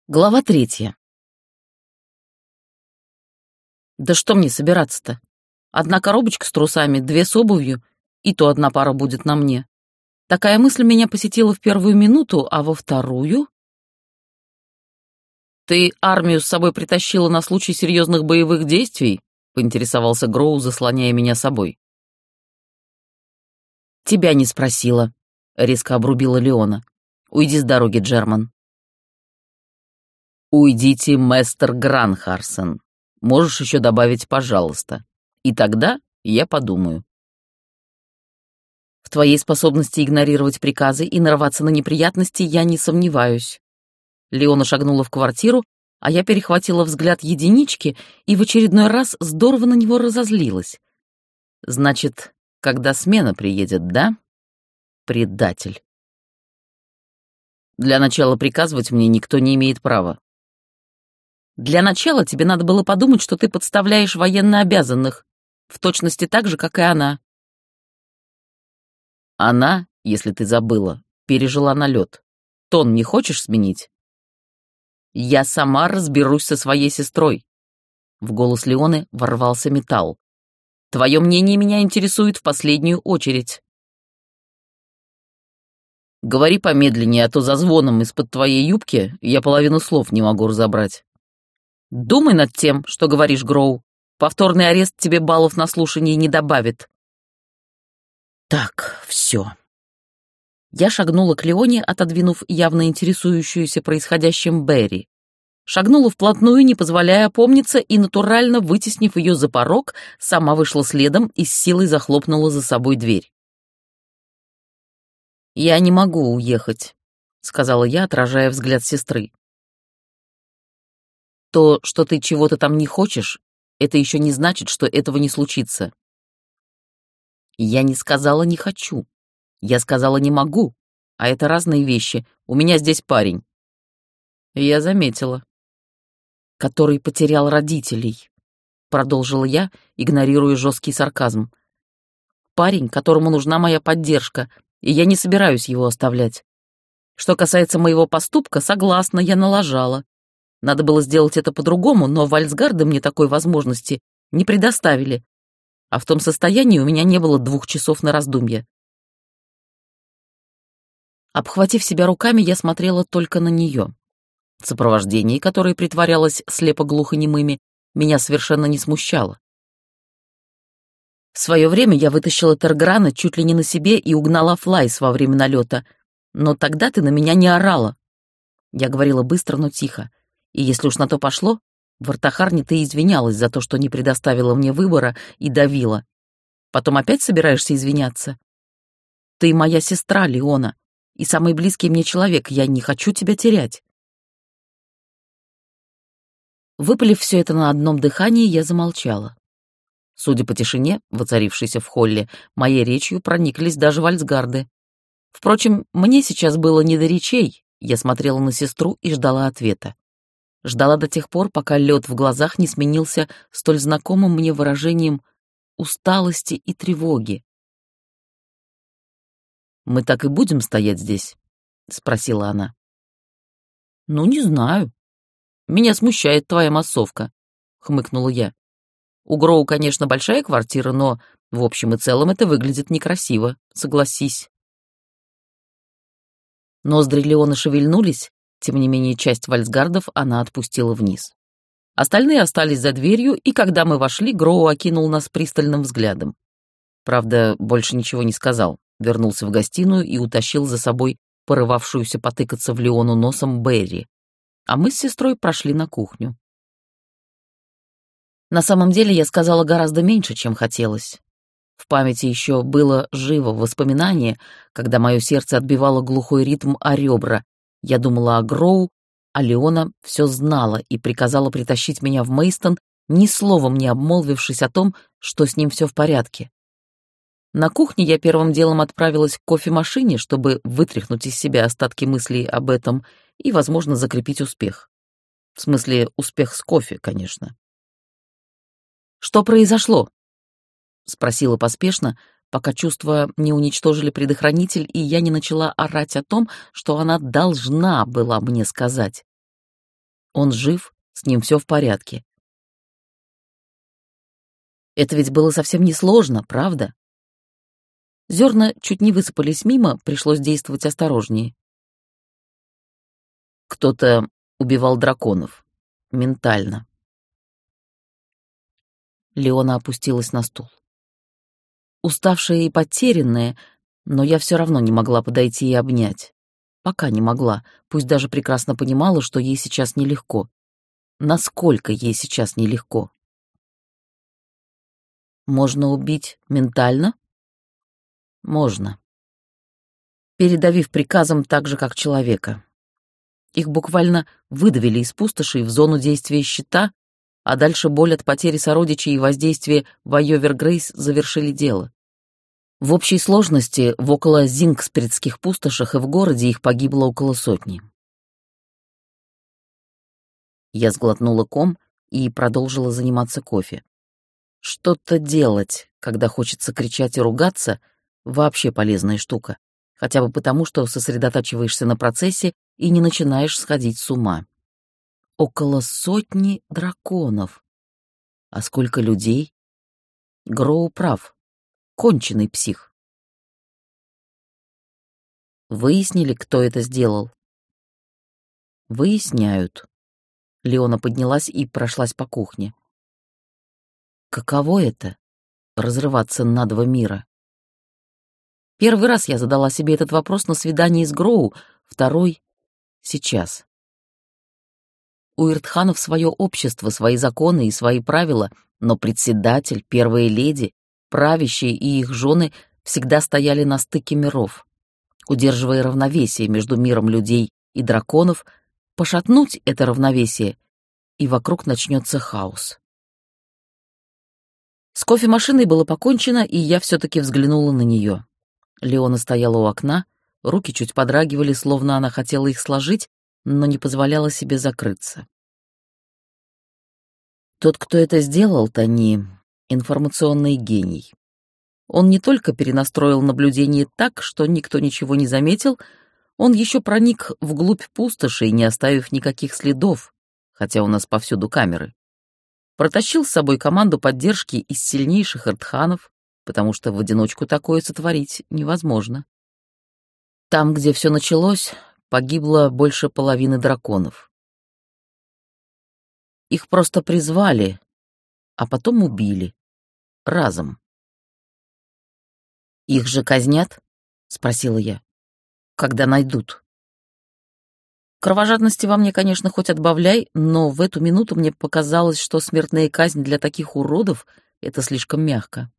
Глава 3. Да что мне собираться-то? Одна коробочка с трусами, 2 с обувью, и то одна пара будет на мне. Такая мысль меня посетила в первую минуту, а во вторую... «Ты армию с собой притащила на случай серьезных боевых действий?» — поинтересовался Гроу, заслоняя меня собой. «Тебя не спросила», — резко обрубила Леона. «Уйди с дороги, Джерман». «Уйдите, мэстер Гранхарсон. Можешь еще добавить «пожалуйста». И тогда я подумаю». В твоей способности игнорировать приказы и нарваться на неприятности я не сомневаюсь. Леона шагнула в квартиру, а я перехватила взгляд единички и в очередной раз здорово на него разозлилась. Значит, когда смена приедет, да? Предатель. Для начала приказывать мне никто не имеет права. Для начала тебе надо было подумать, что ты подставляешь военнообязанных, в точности так же, как и она. Она, если ты забыла, пережила налет. Тон не хочешь сменить? Я сама разберусь со своей сестрой. В голос Леоны ворвался металл. Твое мнение меня интересует в последнюю очередь. Говори помедленнее, а то за звоном из-под твоей юбки я половину слов не могу разобрать. Думай над тем, что говоришь, Гроу. Повторный арест тебе баллов на слушании не добавит. Так, все. Я шагнула к Леоне, отодвинув явно интересующуюся происходящим Берри. Шагнула вплотную, не позволяя опомниться, и, натурально вытеснив ее за порог, сама вышла следом и с силой захлопнула за собой дверь. «Я не могу уехать», — сказала я, отражая взгляд сестры. То, что ты чего-то там не хочешь, это еще не значит, что этого не случится. Я не сказала «не хочу». Я сказала «не могу», а это разные вещи. У меня здесь парень. Я заметила. Который потерял родителей, продолжила я, игнорируя жесткий сарказм. Парень, которому нужна моя поддержка, и я не собираюсь его оставлять. Что касается моего поступка, согласна, я налажала. Надо было сделать это по-другому, но вальсгарды мне такой возможности не предоставили, а в том состоянии у меня не было 2 часов на раздумье. Обхватив себя руками, я смотрела только на нее. Сопровождение, которое притворялось слепо-глухонемыми, меня совершенно не смущало. В свое время я вытащила Терграна чуть ли не на себе и угнала Флайс во время налета, но тогда ты на меня не орала. Я говорила быстро, но тихо. И если уж на то пошло, в Артахарне ты извинялась за то, что не предоставила мне выбора и давила. Потом опять собираешься извиняться? Ты моя сестра, Леона, и самый близкий мне человек, я не хочу тебя терять. Выпалив все это на одном дыхании, я замолчала. Судя по тишине, воцарившейся в холле, моей речью прониклись даже вальсгарды. Впрочем, мне сейчас было не до речей, я смотрела на сестру и ждала ответа. Ждала до тех пор, пока лед в глазах не сменился столь знакомым мне выражением усталости и тревоги. «Мы так и будем стоять здесь?» — спросила она. «Ну, не знаю. Меня смущает твоя массовка», — хмыкнула я. «У Гроу, конечно, большая квартира, но в общем и целом это выглядит некрасиво, согласись». Ноздри Леона шевельнулись, тем не менее часть вальсгардов она отпустила вниз. Остальные остались за дверью, и когда мы вошли, Гроу окинул нас пристальным взглядом. Правда, больше ничего не сказал, вернулся в гостиную и утащил за собой порывавшуюся потыкаться в Леону носом Берри, а мы с сестрой прошли на кухню. На самом деле я сказала гораздо меньше, чем хотелось. В памяти еще было живо воспоминание, когда мое сердце отбивало глухой ритм о ребра. Я думала о Гроу, а Леона все знала и приказала притащить меня в Мейстон, ни словом не обмолвившись о том, что с ним все в порядке. На кухне я первым делом отправилась к кофемашине, чтобы вытряхнуть из себя остатки мыслей об этом и, возможно, закрепить успех. В смысле, успех с кофе, конечно. «Что произошло?» — спросила поспешно, пока чувства не уничтожили предохранитель, и я не начала орать о том, что она должна была мне сказать. Он жив, с ним все в порядке. Это ведь было совсем несложно, правда? Зерна чуть не высыпались мимо, пришлось действовать осторожнее. Кто-то убивал драконов. Ментально. Леона опустилась на стул. Уставшая и потерянная, но я все равно не могла подойти и обнять. Пока не могла, пусть даже прекрасно понимала, что ей сейчас нелегко. Насколько ей сейчас нелегко. Можно убить ментально? Можно. Передавив приказом так же, как человека. Их буквально выдавили из пустоши в зону действия щита, а дальше боль от потери сородичей и воздействие Вайовер Грейс завершили дело. В общей сложности в около Зингспредских пустошах и в городе их погибло около 100. Я сглотнула ком и продолжила заниматься кофе. Что-то делать, когда хочется кричать и ругаться, вообще полезная штука, хотя бы потому, что сосредотачиваешься на процессе и не начинаешь сходить с ума. Около 100 драконов. А сколько людей? Гроу прав. Конченый псих. Выяснили, кто это сделал? Выясняют. Леона поднялась и прошлась по кухне. Каково это — разрываться на 2 мира? Первый раз я задала себе этот вопрос на свидании с Гроу, второй — сейчас. У Иртханов свое общество, свои законы и свои правила, но председатель, первая леди, правящие и их жены всегда стояли на стыке миров, удерживая равновесие между миром людей и драконов, пошатнуть это равновесие, и вокруг начнется хаос. С кофемашиной было покончено, и я все-таки взглянула на нее. Леона стояла у окна, руки чуть подрагивали, словно она хотела их сложить, но не позволяла себе закрыться. Тот, кто это сделал, Тони, информационный гений. Он не только перенастроил наблюдение так, что никто ничего не заметил, он еще проник вглубь пустоши, не оставив никаких следов, хотя у нас повсюду камеры. Протащил с собой команду поддержки из сильнейших иртханов, потому что в одиночку такое сотворить невозможно. Там, где все началось, погибло больше половины драконов. Их просто призвали, а потом убили. Разом. «Их же казнят?» — спросила я. «Когда найдут?» Кровожадности во мне, конечно, хоть отбавляй, но в эту минуту мне показалось, что смертная казнь для таких уродов — это слишком мягко.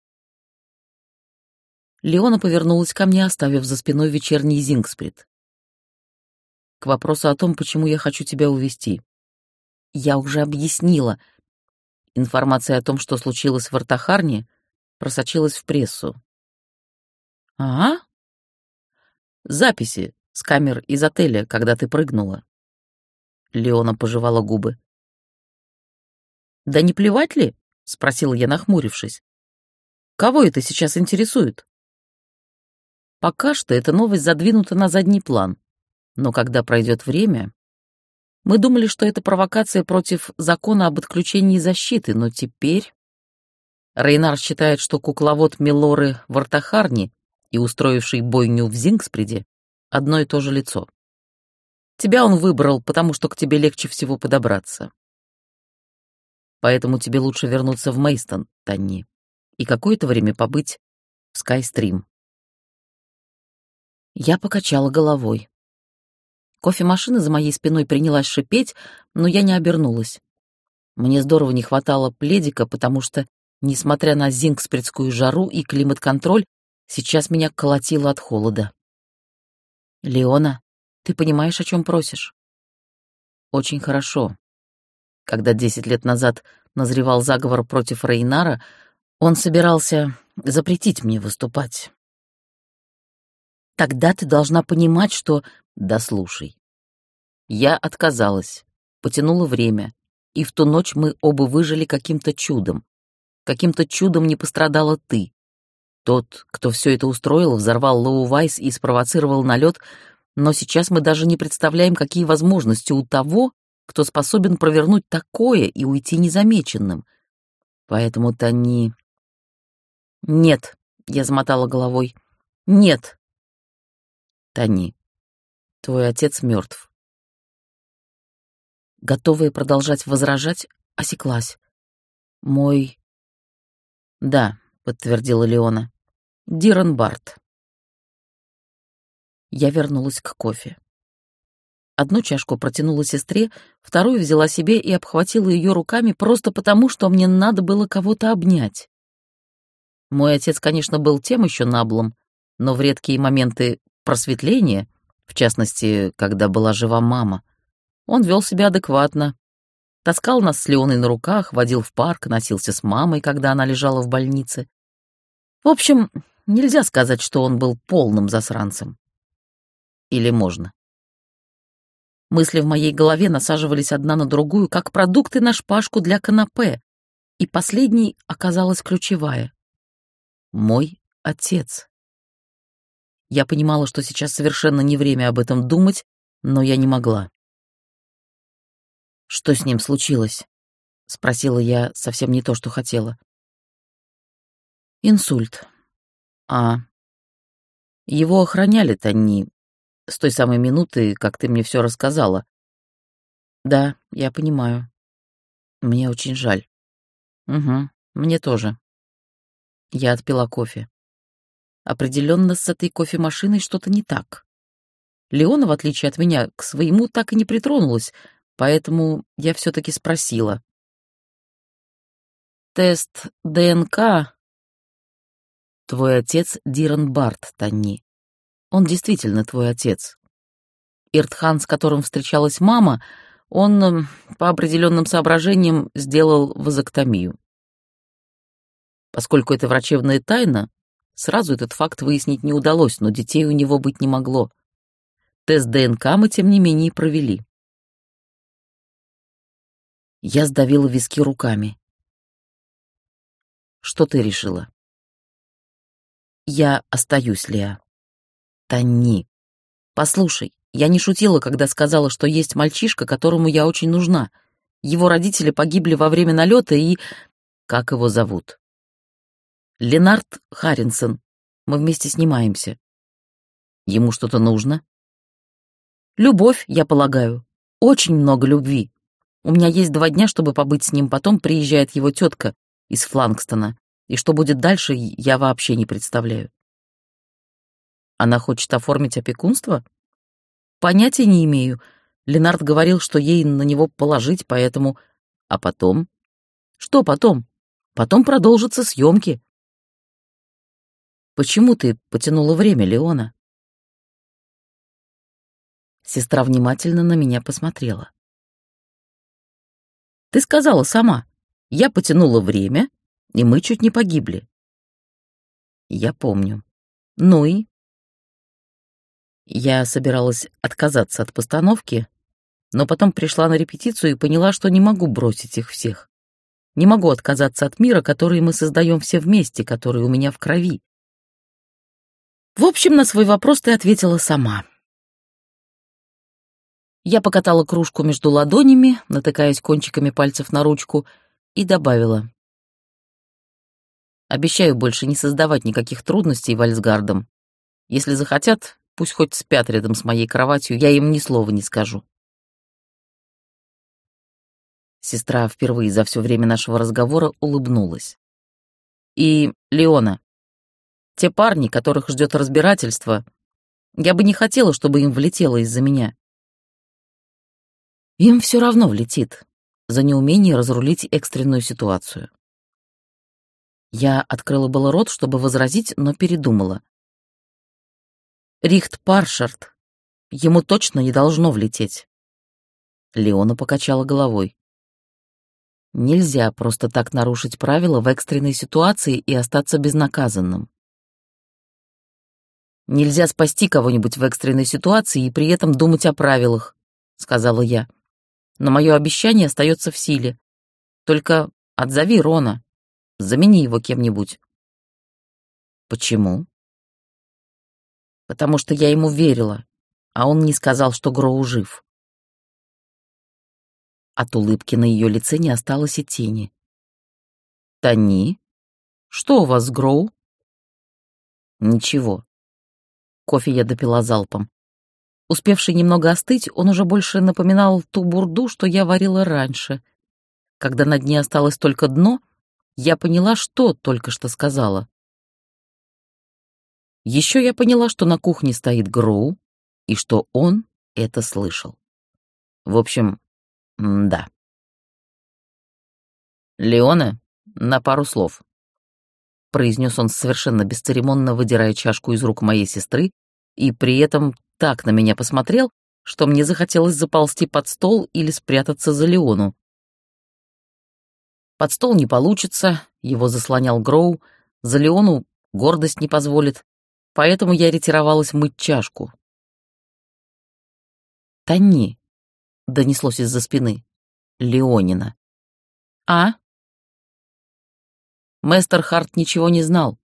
Леона повернулась ко мне, оставив за спиной вечерний Зингспред. К вопросу о том, почему я хочу тебя увезти. Я уже объяснила. Информация о том, что случилось в Артахарне, просочилась в прессу. «А? Записи с камер из отеля, когда ты прыгнула». Леона пожевала губы. «Да не плевать ли?» — спросила я, нахмурившись. «Кого это сейчас интересует?» Пока что эта новость задвинута на задний план, но когда пройдет время... Мы думали, что это провокация против закона об отключении защиты, но теперь... Рейнар считает, что кукловод Мелоры в Артахарне и устроивший бойню в Зингспреде одно и то же лицо. Тебя он выбрал, потому что к тебе легче всего подобраться. Поэтому тебе лучше вернуться в Мейстон, Танни, и какое-то время побыть в Скайстрим. Я покачала головой. Кофемашина за моей спиной принялась шипеть, но я не обернулась. Мне здорово не хватало пледика, потому что, несмотря на зингспредскую жару и климат-контроль, сейчас меня колотило от холода. «Леона, ты понимаешь, о чем просишь?» «Очень хорошо. Когда 10 лет назад назревал заговор против Рейнара, он собирался запретить мне выступать. Тогда ты должна понимать, что... Да слушай. Я отказалась, потянула время, и в ту ночь мы оба выжили каким-то чудом. Каким-то чудом не пострадала ты. Тот, кто все это устроил, взорвал Лоу-Вайс и спровоцировал налет, но сейчас мы даже не представляем, какие возможности у того, кто способен провернуть такое и уйти незамеченным. Поэтому Тони... Нет, я замотала головой. Нет. Тони, твой отец мертв. Готовая продолжать возражать, осеклась. Мой... Да, подтвердила Леона. Диран Барт. Я вернулась к кофе. Одну чашку протянула сестре, вторую взяла себе и обхватила ее руками просто потому, что мне надо было кого-то обнять. Мой отец, конечно, был тем еще наблом, но в редкие моменты просветления, в частности, когда была жива мама, он вел себя адекватно. Таскал нас с Леоной на руках, водил в парк, носился с мамой, когда она лежала в больнице. В общем, нельзя сказать, что он был полным засранцем. Или можно? Мысли в моей голове насаживались одна на другую, как продукты на шпажку для канапе, и последней оказалась ключевая. Мой отец. Я понимала, что сейчас совершенно не время об этом думать, но я не могла. «Что с ним случилось?» — спросила я совсем не то, что хотела. «Инсульт. А его охраняли-то они с той самой минуты, как ты мне все рассказала. Да, я понимаю. Мне очень жаль. Угу, мне тоже». Я отпила кофе. Определенно с этой кофемашиной что-то не так. Леона, в отличие от меня, к своему так и не притронулась, поэтому я все-таки спросила. «Тест ДНК...» «Твой отец Диран Барт, Тони. Он действительно твой отец. Иртхан, с которым встречалась мама, он, по определенным соображениям, сделал вазэктомию. Поскольку это врачебная тайна, сразу этот факт выяснить не удалось, но детей у него быть не могло. Тест ДНК мы, тем не менее, провели». Я сдавила виски руками. «Что ты решила?» «Я остаюсь, Леа». «Тони, послушай, я не шутила, когда сказала, что есть мальчишка, которому я очень нужна. Его родители погибли во время налета и... Как его зовут?» «Ленард Харринсон. Мы вместе снимаемся». «Ему что-то нужно?» «Любовь, я полагаю. Очень много любви. У меня есть 2 дня, чтобы побыть с ним, потом приезжает его тетка из Флангстона, и что будет дальше, я вообще не представляю». «Она хочет оформить опекунство?» «Понятия не имею. Ленард говорил, что ей на него положить, поэтому...» «А потом?» «Что потом? Потом продолжатся съемки». «Почему ты потянула время, Леона?» Сестра внимательно на меня посмотрела. «Ты сказала сама. Я потянула время, и мы чуть не погибли». «Я помню. Ну и?» Я собиралась отказаться от постановки, но потом пришла на репетицию и поняла, что не могу бросить их всех. Не могу отказаться от мира, который мы создаем все вместе, который у меня в крови. В общем, на свой вопрос ты ответила сама. Я покатала кружку между ладонями, натыкаясь кончиками пальцев на ручку, и добавила. «Обещаю больше не создавать никаких трудностей Вальсгардам. Если захотят, пусть хоть спят рядом с моей кроватью, я им ни слова не скажу». Сестра впервые за все время нашего разговора улыбнулась. «И, Леона, те парни, которых ждет разбирательство, я бы не хотела, чтобы им влетело из-за меня». «Им все равно влетит за неумение разрулить экстренную ситуацию». Я открыла было рот, чтобы возразить, но передумала. «Рихт Паршард, ему точно не должно влететь». Леона покачала головой. «Нельзя просто так нарушить правила в экстренной ситуации и остаться безнаказанным. Нельзя спасти кого-нибудь в экстренной ситуации и при этом думать о правилах», — сказала я. «Но мое обещание остается в силе. Только отзови Рона, замени его кем-нибудь». «Почему?» «Потому что я ему верила, а он не сказал, что Гроу жив». От улыбки на ее лице не осталось и тени. «Тони, что у вас с Гроу?» «Ничего». Кофе я допила залпом. Успевший немного остыть, он уже больше напоминал ту бурду, что я варила раньше. Когда на дне осталось только дно, я поняла, что только что сказала. Еще я поняла, что на кухне стоит Гроу, и что он это слышал. В общем, да. «Леона, на пару слов», — произнес он совершенно бесцеремонно, выдирая чашку из рук моей сестры, и при этом так на меня посмотрел, что мне захотелось заползти под стол или спрятаться за Леону. Под стол не получится, его заслонял Гроу, за Леону гордость не позволит, поэтому я ретировалась мыть чашку. «Тони», — донеслось из-за спины, — «Леонина». «А?» Мэстер Харт ничего не знал.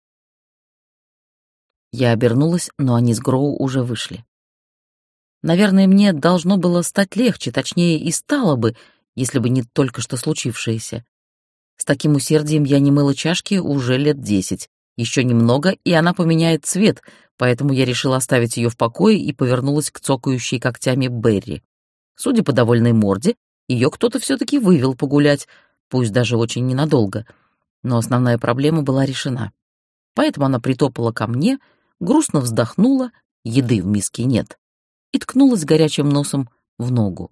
Я обернулась, но они с Гроу уже вышли. Наверное, мне должно было стать легче, точнее, и стало бы, если бы не только что случившееся. С таким усердием я не мыла чашки уже лет 10. Еще немного, и она поменяет цвет, поэтому я решила оставить ее в покое и повернулась к цокающей когтями Берри. Судя по довольной морде, ее кто-то все-таки вывел погулять, пусть даже очень ненадолго. Но основная проблема была решена. Поэтому она притопала ко мне, грустно вздохнула, еды в миске нет, и ткнулась горячим носом в ногу.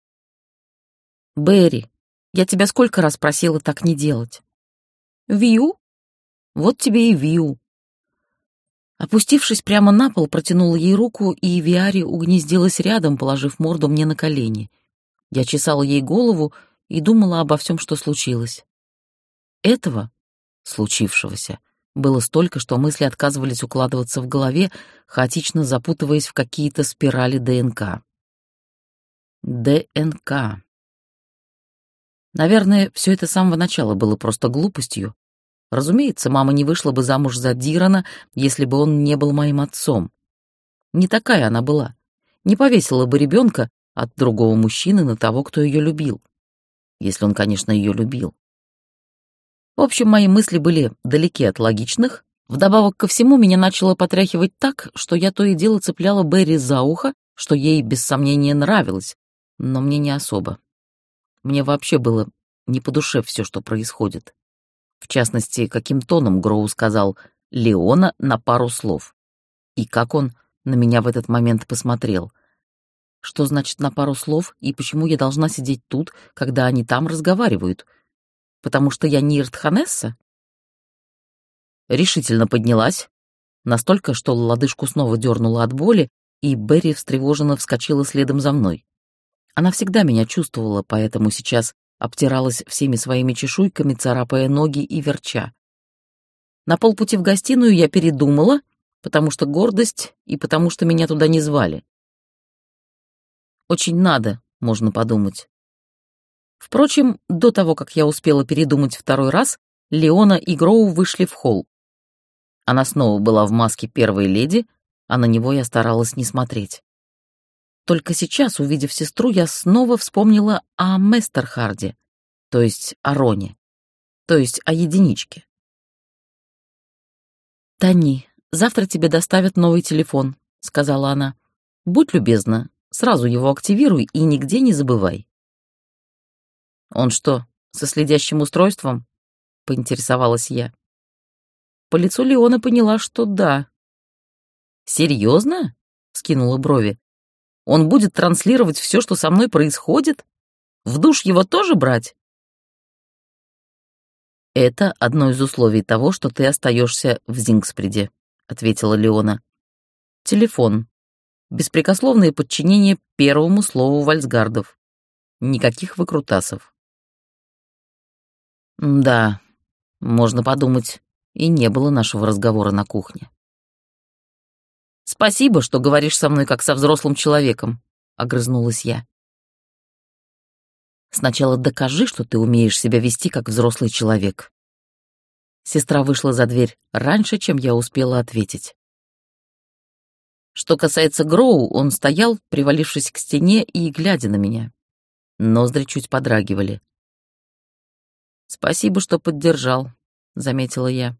«Берри, я тебя сколько раз просила так не делать?» «Вью? Вот тебе и вью». Опустившись прямо на пол, протянула ей руку, и Виари угнездилась рядом, положив морду мне на колени. Я чесала ей голову и думала обо всем, что случилось. Этого, случившегося, было столько, что мысли отказывались укладываться в голове, хаотично запутываясь в какие-то спирали ДНК. ДНК. Наверное, все это с самого начала было просто глупостью. Разумеется, мама не вышла бы замуж за Дирана, если бы он не был моим отцом. Не такая она была. Не повесила бы ребенка от другого мужчины на того, кто ее любил. Если он, конечно, ее любил. В общем, мои мысли были далеки от логичных. Вдобавок ко всему, меня начало потряхивать так, что я то и дело цепляла Берри за ухо, что ей, без сомнения, нравилось, но мне не особо. Мне вообще было не по душе все, что происходит. В частности, каким тоном Гроу сказал «Леона» на пару слов. И как он на меня в этот момент посмотрел. Что значит «на пару слов» и почему я должна сидеть тут, когда они там разговаривают? Потому что я не Иртханесса? Решительно поднялась, настолько, что лодыжку снова дернула от боли, и Берри встревоженно вскочила следом за мной. Она всегда меня чувствовала, поэтому сейчас обтиралась всеми своими чешуйками, царапая ноги и верча. На полпути в гостиную я передумала, потому что гордость и потому что меня туда не звали. Очень надо, можно подумать. Впрочем, до того, как я успела передумать второй раз, Леона и Гроу вышли в холл. Она снова была в маске первой леди, а на него я старалась не смотреть. Только сейчас, увидев сестру, я снова вспомнила о Местерхарде, то есть о Роне, то есть о единичке. «Тони, завтра тебе доставят новый телефон», — сказала она. «Будь любезна, сразу его активируй и нигде не забывай». «Он что, со следящим устройством?» — поинтересовалась я. По лицу Леона поняла, что да. «Серьезно?» — вскинула брови. «Он будет транслировать все, что со мной происходит? В душ его тоже брать?» «Это одно из условий того, что ты остаешься в Зингспреде», — ответила Леона. «Телефон. Беспрекословное подчинение первому слову вальсгардов. Никаких выкрутасов». Да, можно подумать, и не было нашего разговора на кухне. «Спасибо, что говоришь со мной как со взрослым человеком», — огрызнулась я. «Сначала докажи, что ты умеешь себя вести как взрослый человек». Сестра вышла за дверь раньше, чем я успела ответить. Что касается Гроу, он стоял, привалившись к стене и глядя на меня. Ноздри чуть подрагивали. «Спасибо, что поддержал», — заметила я.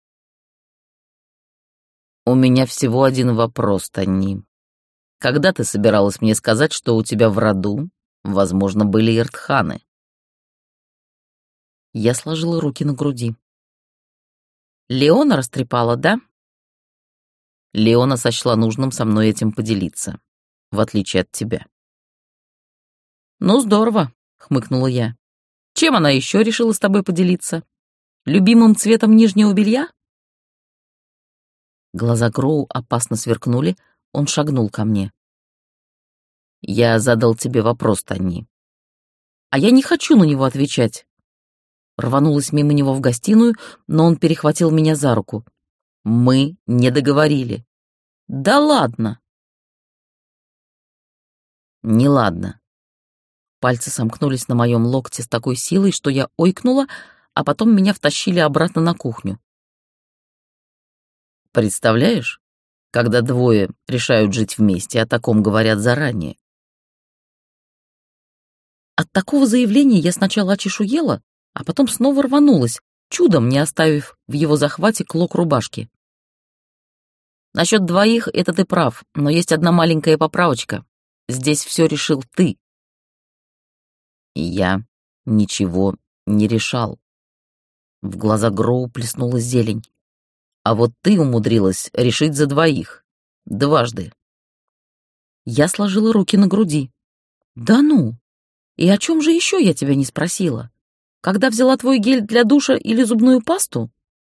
«У меня всего один вопрос, Танни. Когда ты собиралась мне сказать, что у тебя в роду, возможно, были иртханы?» Я сложила руки на груди. «Леона растрепала, да?» Леона сочла нужным со мной этим поделиться, в отличие от тебя. «Ну, здорово», — хмыкнула я. «Чем она еще решила с тобой поделиться? Любимым цветом нижнего белья?» Глаза Гроу опасно сверкнули, он шагнул ко мне. «Я задал тебе вопрос, Танни». «А я не хочу на него отвечать». Рванулась мимо него в гостиную, но он перехватил меня за руку. «Мы не договорили». «Да ладно!» «Не ладно». Пальцы сомкнулись на моем локте с такой силой, что я ойкнула, а потом меня втащили обратно на кухню. Представляешь, когда двое решают жить вместе, о таком говорят заранее. От такого заявления я сначала очешуела, а потом снова рванулась, чудом не оставив в его захвате клок рубашки. Насчет двоих это ты прав, но есть одна маленькая поправочка. Здесь все решил ты. И я ничего не решал. В глаза Гроу плеснула зелень. А вот ты умудрилась решить за двоих. Дважды. Я сложила руки на груди. Да ну! И о чем же еще я тебя не спросила? Когда взяла твой гель для душа или зубную пасту?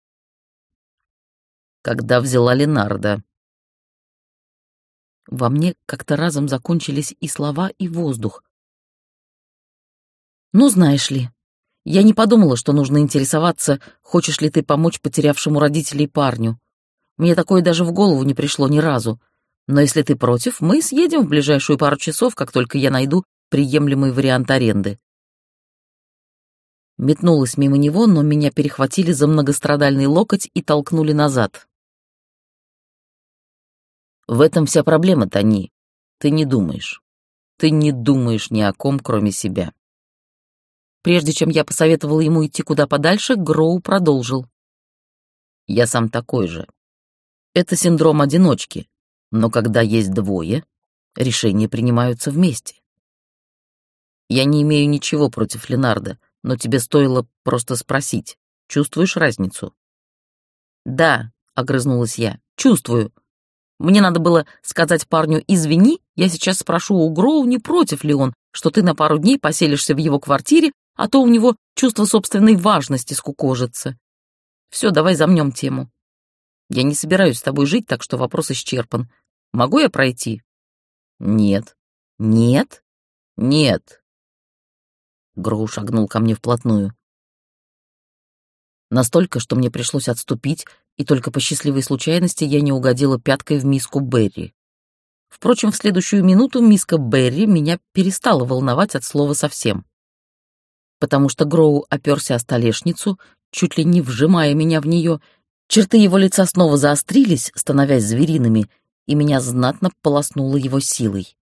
Когда взяла Ленарда. Во мне как-то разом закончились и слова, и воздух. Ну, знаешь ли, я не подумала, что нужно интересоваться, хочешь ли ты помочь потерявшему родителей парню. Мне такое даже в голову не пришло ни разу. Но если ты против, мы съедем в ближайшую пару часов, как только я найду приемлемый вариант аренды. Метнулась мимо него, но меня перехватили за многострадальный локоть и толкнули назад. В этом вся проблема, Тони. Ты не думаешь. Ты не думаешь ни о ком, кроме себя. Прежде чем я посоветовала ему идти куда подальше, Гроу продолжил. Я сам такой же. Это синдром одиночки, но когда есть двое, решения принимаются вместе. Я не имею ничего против Ленарда, но тебе стоило просто спросить, чувствуешь разницу? Да, огрызнулась я, чувствую. Мне надо было сказать парню «извини», я сейчас спрошу у Гроу, не против ли он, что ты на пару дней поселишься в его квартире, а то у него чувство собственной важности скукожится. Все, давай замнем тему. Я не собираюсь с тобой жить, так что вопрос исчерпан. Могу я пройти? Нет. Нет? Нет. Гроу шагнул ко мне вплотную. Настолько, что мне пришлось отступить, и только по счастливой случайности я не угодила пяткой в миску Берри. Впрочем, в следующую минуту миска Берри меня перестала волновать от слова совсем. Потому что Гроу оперся о столешницу, чуть ли не вжимая меня в нее, черты его лица снова заострились, становясь звериными, и меня знатно полоснуло его силой.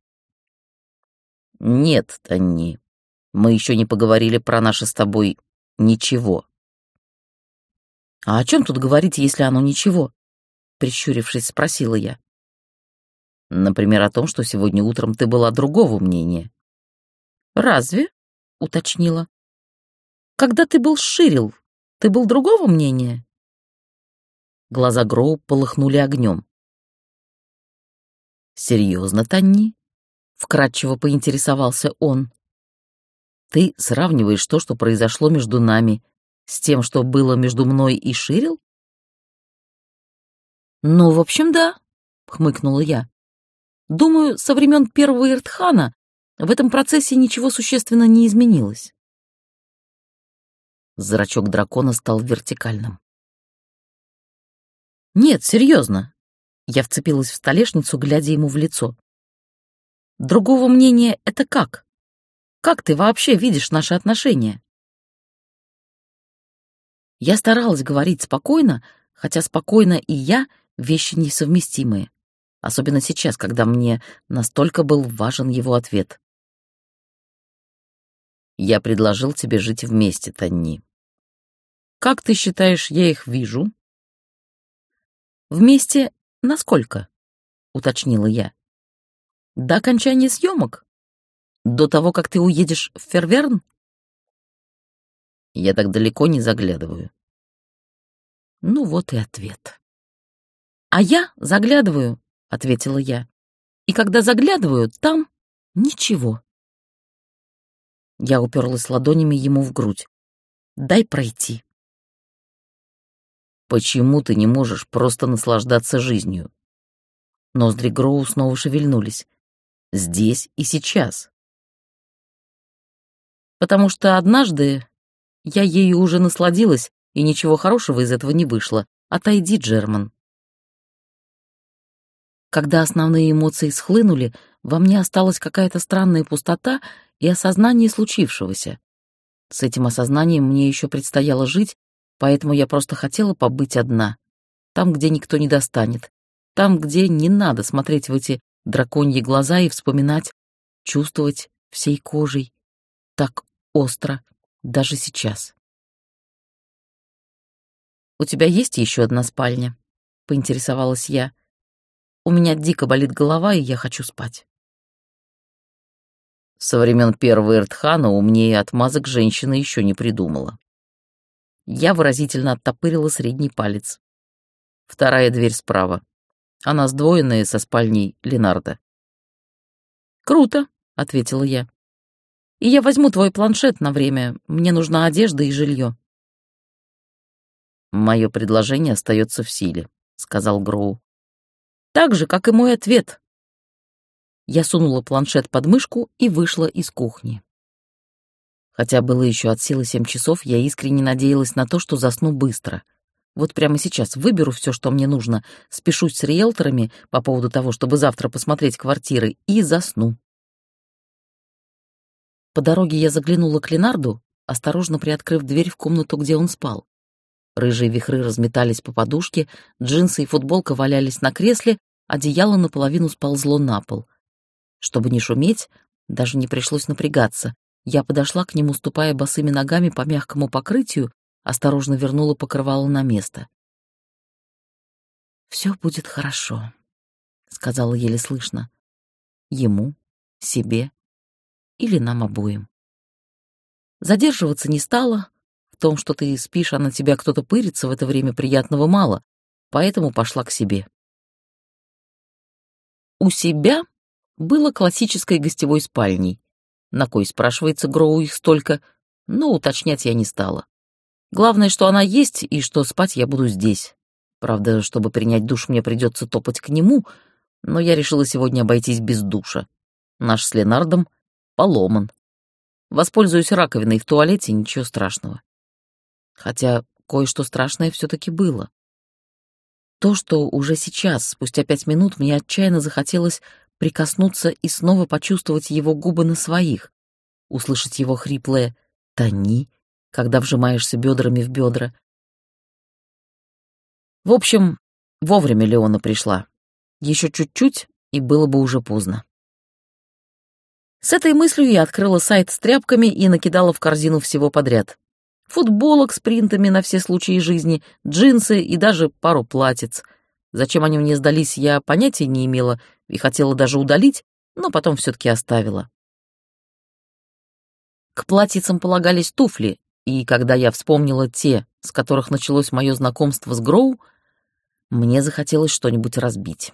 «Нет, Танни, мы еще не поговорили про наше с тобой ничего». «А о чем тут говорить, если оно ничего?» — прищурившись, спросила я. «Например, о том, что сегодня утром ты была другого мнения». «Разве?» — уточнила. «Когда ты был с Ширил, ты был другого мнения?» Глаза Гроу полыхнули огнем. «Серьезно, Танни?» — вкратчиво поинтересовался он. «Ты сравниваешь то, что произошло между нами, с тем, что было между мной и Ширил?» «Ну, в общем, да», — хмыкнула я. «Думаю, со времен первого Иртхана в этом процессе ничего существенно не изменилось». Зрачок дракона стал вертикальным. «Нет, серьезно». Я вцепилась в столешницу, глядя ему в лицо. «Другого мнения — это как? Как ты вообще видишь наши отношения?» Я старалась говорить спокойно, хотя спокойно и я — вещи несовместимые. Особенно сейчас, когда мне настолько был важен его ответ. Я предложил тебе жить вместе, Танни. Как ты считаешь, я их вижу? Вместе насколько? Уточнила я. До окончания съемок? До того, как ты уедешь в Ферверн? Я так далеко не заглядываю. Ну вот и ответ. А я заглядываю, ответила я. И когда заглядываю, там ничего. Я уперлась ладонями ему в грудь. Дай пройти. Почему ты не можешь просто наслаждаться жизнью? Ноздри Гроу снова шевельнулись. Здесь и сейчас. Потому что однажды я ею уже насладилась, и ничего хорошего из этого не вышло. Отойди, Джерман. Когда основные эмоции схлынули, во мне осталась какая-то странная пустота и осознание случившегося. С этим осознанием мне еще предстояло жить, поэтому я просто хотела побыть одна. Там, где никто не достанет. Там, где не надо смотреть в эти драконьи глаза и вспоминать, чувствовать всей кожей. Так остро, даже сейчас. «У тебя есть еще одна спальня?» — поинтересовалась я. «У меня дико болит голова, и я хочу спать». Со времен первого Эртхана умнее отмазок женщина еще не придумала. Я выразительно оттопырила средний палец. Вторая дверь справа. Она сдвоенная со спальней Ленарда. «Круто», — ответила я. «И я возьму твой планшет на время. Мне нужна одежда и жилье». «Мое предложение остается в силе», — сказал Гроу. «Так же, как и мой ответ». Я сунула планшет под мышку и вышла из кухни. Хотя было еще от силы 7 часов, я искренне надеялась на то, что засну быстро. Вот прямо сейчас выберу все, что мне нужно, спешусь с риэлторами по поводу того, чтобы завтра посмотреть квартиры, и засну. По дороге я заглянула к Ленарду, осторожно приоткрыв дверь в комнату, где он спал. Рыжие вихры разметались по подушке, джинсы и футболка валялись на кресле, одеяло наполовину сползло на пол. Чтобы не шуметь, даже не пришлось напрягаться. Я подошла к нему, ступая босыми ногами по мягкому покрытию, осторожно вернула покрывало на место. «Все будет хорошо», — сказала еле слышно. Ему, себе или нам обоим. Задерживаться не стала. В том, что ты спишь, а на тебя кто-то пырится, в это время приятного мало, поэтому пошла к себе. У себя было классической гостевой спальней. На кой, спрашивается, Гроу их столько, но уточнять я не стала. Главное, что она есть и что спать я буду здесь. Правда, чтобы принять душ, мне придется топать к нему, но я решила сегодня обойтись без душа. Наш с Ленардом поломан. Воспользуюсь раковиной в туалете, ничего страшного. Хотя кое-что страшное все-таки было. То, что уже сейчас, спустя 5 минут, мне отчаянно захотелось прикоснуться и снова почувствовать его губы на своих, услышать его хриплое «Тони», когда вжимаешься бедрами в бедра. В общем, вовремя Леона пришла. Еще чуть-чуть, и было бы уже поздно. С этой мыслью я открыла сайт с тряпками и накидала в корзину всего подряд. Футболок с принтами на все случаи жизни, джинсы и даже пару платьиц. Зачем они мне сдались, я понятия не имела и хотела даже удалить, но потом все-таки оставила. К платьицам полагались туфли, и когда я вспомнила те, с которых началось мое знакомство с Гроу, мне захотелось что-нибудь разбить.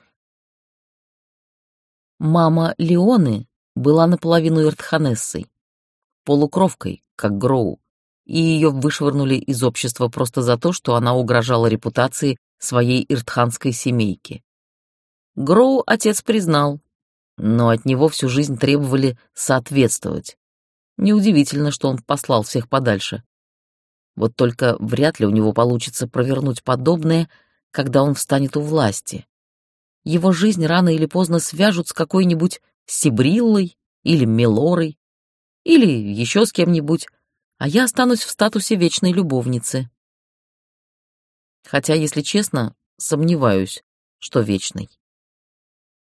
Мама Леоны была наполовину иртханессой, полукровкой, как Гроу, и ее вышвырнули из общества просто за то, что она угрожала репутации своей иртханской семейки. Гроу отец признал, но от него всю жизнь требовали соответствовать. Неудивительно, что он послал всех подальше. Вот только вряд ли у него получится провернуть подобное, когда он встанет у власти. Его жизнь рано или поздно свяжут с какой-нибудь Сибриллой или Мелорой, или еще с кем-нибудь, а я останусь в статусе вечной любовницы. Хотя, если честно, сомневаюсь, что вечной.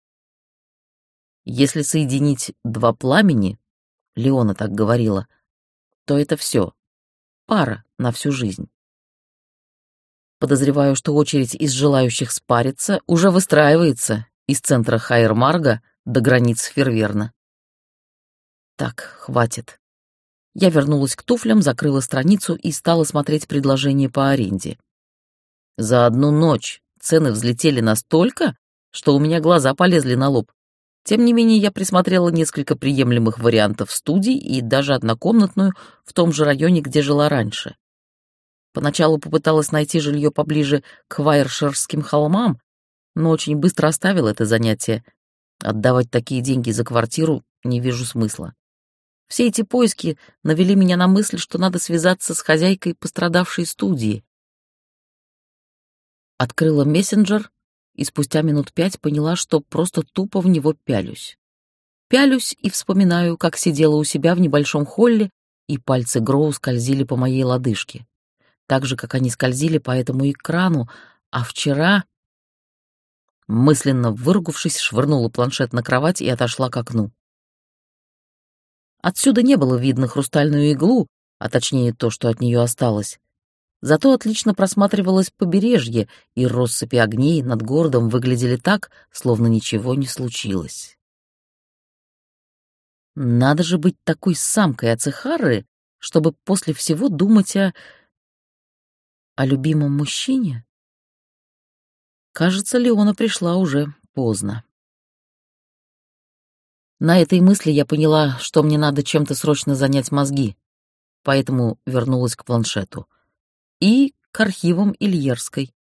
Если соединить два пламени, Леона так говорила, что это все пара на всю жизнь. Подозреваю, что очередь из желающих спариться уже выстраивается из центра Хайер-Марга до границ Ферверна. Так, хватит. Я вернулась к туфлям, закрыла страницу и стала смотреть предложения по аренде. За одну ночь цены взлетели настолько, что у меня глаза полезли на лоб. Тем не менее, я присмотрела несколько приемлемых вариантов студий и даже однокомнатную в том же районе, где жила раньше. Поначалу попыталась найти жилье поближе к Вайерширским холмам, но очень быстро оставила это занятие. Отдавать такие деньги за квартиру не вижу смысла. Все эти поиски навели меня на мысль, что надо связаться с хозяйкой пострадавшей студии. Открыла мессенджер и спустя минут 5 поняла, что просто тупо в него пялюсь. Пялюсь и вспоминаю, как сидела у себя в небольшом холле, и пальцы Гроу скользили по моей лодыжке. Так же, как они скользили по этому экрану, а вчера... Мысленно выругавшись, швырнула планшет на кровать и отошла к окну. Отсюда не было видно хрустальную иглу, а точнее то, что от нее осталось. Зато отлично просматривалось побережье, и россыпи огней над городом выглядели так, словно ничего не случилось. Надо же быть такой самкой Ацехары, чтобы после всего думать о любимом мужчине? Кажется, Леона пришла уже поздно. На этой мысли я поняла, что мне надо чем-то срочно занять мозги, поэтому вернулась к планшету и к архивам Ильерской.